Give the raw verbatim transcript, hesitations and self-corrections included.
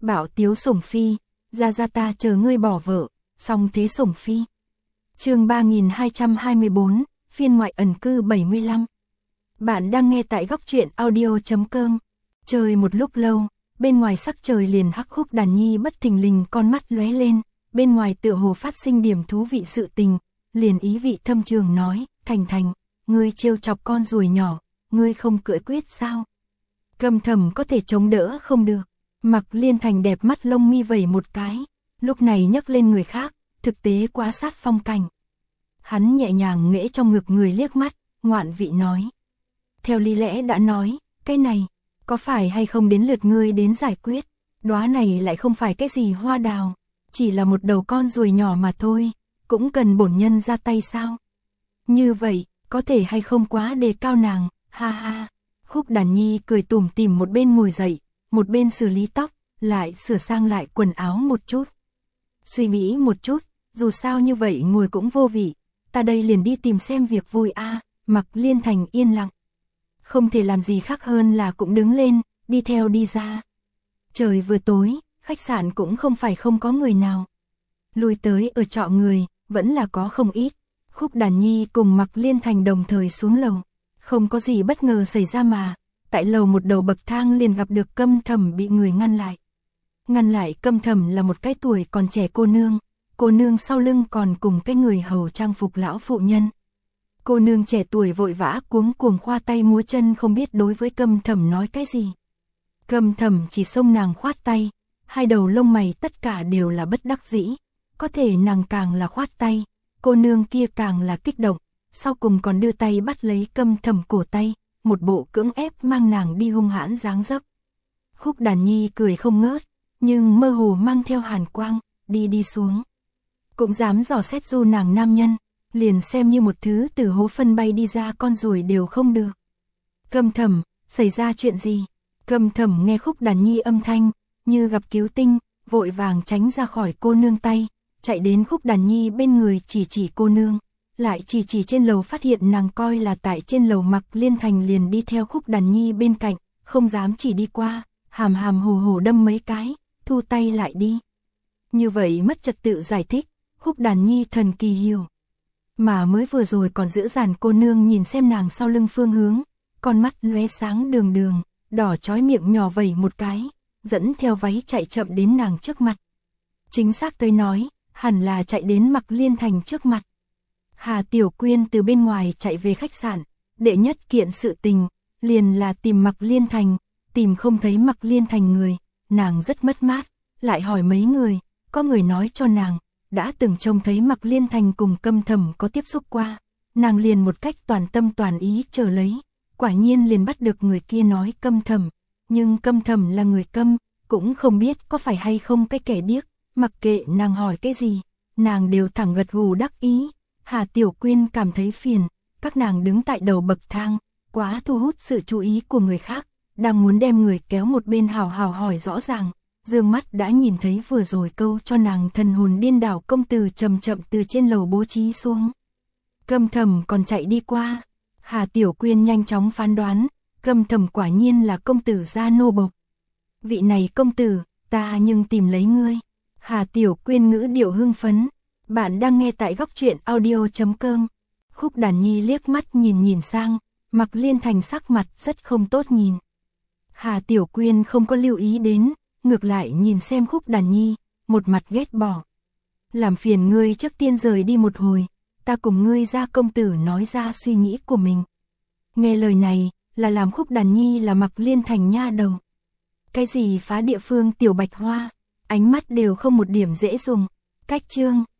Bảo tiếu sủng phi, ra ra ta chờ ngươi bỏ vợ, song thế sủng phi. Chương ba nghìn hai trăm hai mươi bốn, phiên ngoại ẩn cư bảy mươi lăm. Bạn đang nghe tại góc truyện audio chấm com. Trời một lúc lâu, bên ngoài sắc trời liền hắc. Khúc Đàn Nhi bất thình lình con mắt lóe lên, bên ngoài tựa hồ phát sinh điểm thú vị sự tình, liền ý vị thâm trường nói, Thành Thành, ngươi trêu chọc con ruồi nhỏ, ngươi không cưỡi quyết sao? Câm Thầm có thể chống đỡ không được. Mặc Liên Thành đẹp mắt lông mi vẩy một cái, lúc này nhấc lên người khác, thực tế quá sát phong cảnh. Hắn nhẹ nhàng nghễ trong ngực người liếc mắt, ngoạn vị nói. Theo lý lẽ đã nói, cái này, có phải hay không đến lượt ngươi đến giải quyết, đóa này lại không phải cái gì hoa đào, chỉ là một đầu con ruồi nhỏ mà thôi, cũng cần bổn nhân ra tay sao? Như vậy, có thể hay không quá đề cao nàng, ha ha. Khúc Đàn Nhi cười tủm tỉm một bên ngồi dậy, một bên xử lý tóc, lại sửa sang lại quần áo một chút. Suy nghĩ một chút, dù sao như vậy ngồi cũng vô vị, ta đây liền đi tìm xem việc vui a. Mặc Liên Thành yên lặng, không thể làm gì khác hơn là cũng đứng lên, đi theo đi ra. Trời vừa tối, khách sạn cũng không phải không có người nào. Lui tới ở trọ người, vẫn là có không ít. Khúc Đàn Nhi cùng Mặc Liên Thành đồng thời xuống lầu. Không có gì bất ngờ xảy ra mà, tại lầu một đầu bậc thang liền gặp được Câm Thầm bị người ngăn lại. Ngăn lại Câm Thầm là một cái tuổi còn trẻ cô nương, cô nương sau lưng còn cùng cái người hầu trang phục lão phụ nhân. Cô nương trẻ tuổi vội vã cuống cuồng khoa tay múa chân không biết đối với Câm Thầm nói cái gì. Câm Thầm chỉ xông nàng khoát tay, hai đầu lông mày tất cả đều là bất đắc dĩ, có thể nàng càng là khoát tay, cô nương kia càng là kích động, sau cùng còn đưa tay bắt lấy Câm Thầm cổ tay, một bộ cưỡng ép mang nàng đi hung hãn dáng dấp. Khúc Đàn Nhi cười không ngớt, nhưng mơ hồ mang theo hàn quang, đi đi xuống. Cũng dám dò xét du nàng nam nhân, liền xem như một thứ từ hố phân bay đi ra con ruồi đều không được. Câm Thầm, xảy ra chuyện gì? Câm Thầm nghe Khúc Đàn Nhi âm thanh, như gặp cứu tinh, vội vàng tránh ra khỏi cô nương tay, chạy đến Khúc Đàn Nhi bên người chỉ chỉ cô nương, lại chỉ chỉ trên lầu phát hiện nàng coi là tại trên lầu. Mặc Liên Thành liền đi theo Khúc Đàn Nhi bên cạnh, không dám chỉ đi qua, hàm hàm hồ hồ đâm mấy cái, thu tay lại đi. Như vậy mất trật tự giải thích, Khúc Đàn Nhi thần kỳ hiểu. Mà mới vừa rồi còn giữ dàn cô nương nhìn xem nàng sau lưng phương hướng, con mắt lóe sáng đường đường, đỏ chói miệng nhỏ vẩy một cái, dẫn theo váy chạy chậm đến nàng trước mặt. Chính xác tới nói, hẳn là chạy đến Mặc Liên Thành trước mặt. Hà Tiểu Quyên từ bên ngoài chạy về khách sạn, đệ nhất kiện sự tình, liền là tìm Mặc Liên Thành, tìm không thấy Mặc Liên Thành người, nàng rất mất mát, lại hỏi mấy người, có người nói cho nàng, đã từng trông thấy Mặc Liên Thành cùng Câm Thầm có tiếp xúc qua, nàng liền một cách toàn tâm toàn ý chờ lấy, quả nhiên liền bắt được người kia nói Câm Thầm, nhưng Câm Thầm là người câm, cũng không biết có phải hay không cái kẻ điếc, mặc kệ nàng hỏi cái gì, nàng đều thẳng gật gù đắc ý. Hà Tiểu Quyên cảm thấy phiền, các nàng đứng tại đầu bậc thang, quá thu hút sự chú ý của người khác, đang muốn đem người kéo một bên hào hào hỏi rõ ràng, dương mắt đã nhìn thấy vừa rồi câu cho nàng thần hồn điên đảo công tử chậm chậm từ trên lầu bố trí xuống. Câm Thầm còn chạy đi qua, Hà Tiểu Quyên nhanh chóng phán đoán, Câm Thầm quả nhiên là công tử gia nô bộc. Vị này công tử, ta nhưng tìm lấy ngươi. Hà Tiểu Quyên ngữ điệu hưng phấn. Bạn đang nghe tại góc truyện audio chấm com. Khúc Đàn Nhi liếc mắt nhìn nhìn sang, Mặc Liên Thành sắc mặt rất không tốt nhìn. Hà Tiểu Quyên không có lưu ý đến, ngược lại nhìn xem Khúc Đàn Nhi, một mặt ghét bỏ. Làm phiền ngươi trước tiên rời đi một hồi, ta cùng ngươi ra công tử nói ra suy nghĩ của mình. Nghe lời này, là làm Khúc Đàn Nhi là Mặc Liên Thành nha đầu. Cái gì phá địa phương tiểu bạch hoa, ánh mắt đều không một điểm dễ dùng. Cách chương